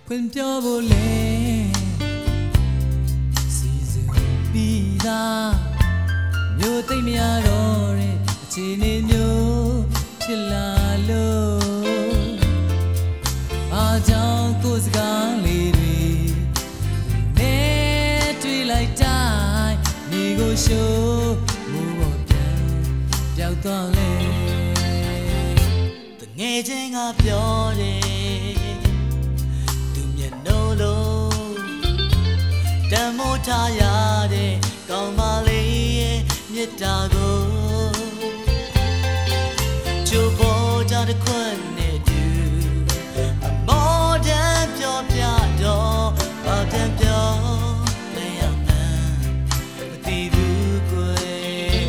ဖွင့်ပြောဖို့လဲစီစဉ်ပြီးသားမျိုးသိမ့်မရတော့တဲ့အခြေအနေမျိုးဖြစ်လာလို့အားကြောင့်ကိုယ်စကားလေးတွေနဲ့တွေ့လိုက်တိုင်းမိကိုရှိုးမိုးပေါ်ပြန်ပျောက်သွားလဲတငယ်ချင်းကပြောတယ်သူမျက်နှာလုံးတမ်းမိုးထားရတဲ့ကောင်းမလေးရဲ့မြတ်တာကိုချိုးပေါ်ကြတဲ့ခွန်းနဲ့တူအမောတမ်းပြောပြတော့ဘာတမ်းပြောလဲရမှန်းမသိဘူးကွယ်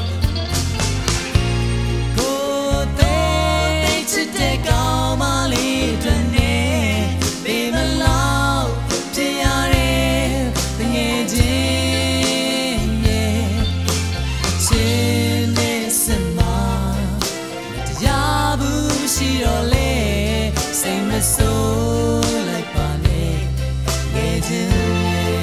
ကိုယ်သိချစ်တဲ့ကောင်းမလေးအတွက်နဲ့ဘေးမလောက်ဖြစ်ရတဲ့တငယ်ချင်းရဲ့ချစ်နဲ့စမတရားဘူးရှိတော့လေစိတ်မဆိုးလိုက်ပါနဲ့ငယ်ချင်း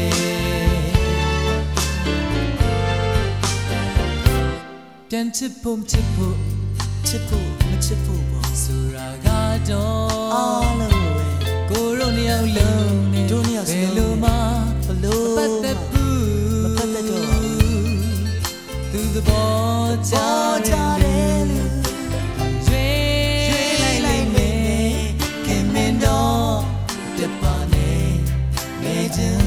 ပြန်ချစ်ဖို့မချစ်ဖို့ချစ်ဖို့မချစ်ဖို့ပေါ့ဆိုတာကတော့အားလုံးပဲကိုတို့နှစ်ယောက်လုံးနဲ့ဘယ်လိုမှဘလို့မပတ်သက်ဘူးမပတ်သက်တော့သူသဘောကျတယ်လူရွေးလိုက်မယ်ခင်မင်းတော့ပြပါနဲ့ငယ်ချင်း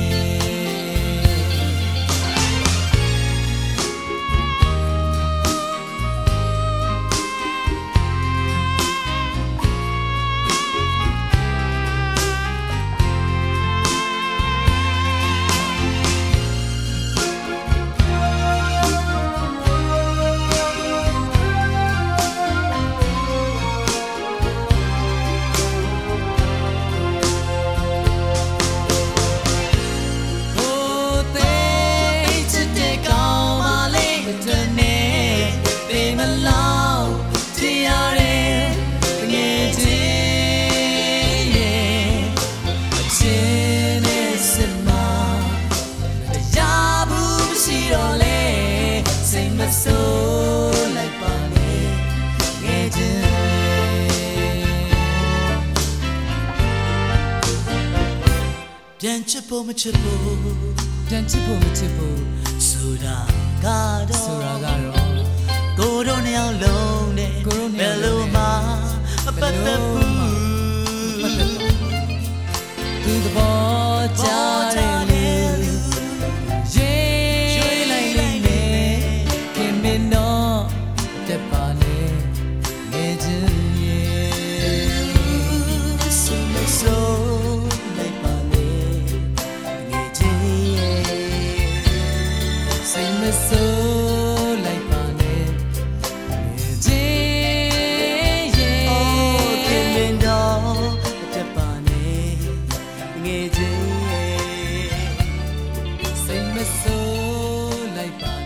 ဆိုးလိုက်ပါနဲ့ငယ်ချင်းပြန်ချစ်ဖို့မချစ်ဖို့ပြန်ချစ်ဖို့မချစ်ဖို့ဆိုတာကတော့ကိုတို့နှစ်ယောက်လုံးနဲ့ဘယ်လိုမှမပတ်သက်ဘူးသူသဘောကျတယ်လူတက်ပါနဲ့ငယ်ချင်းရဲ့စိတ်မဆိုးလိုက်ပါနဲ့ငယ်ချင်းရဲ့စိတ်မဆိုးလိုက်ပါနဲ့ငယ်ချင်းရဲ့ခင်မင်းတော့တက်ပါနဲ့ငယ်ချင်းရဲ့စိတ်မဆိုးလိုက်ပါ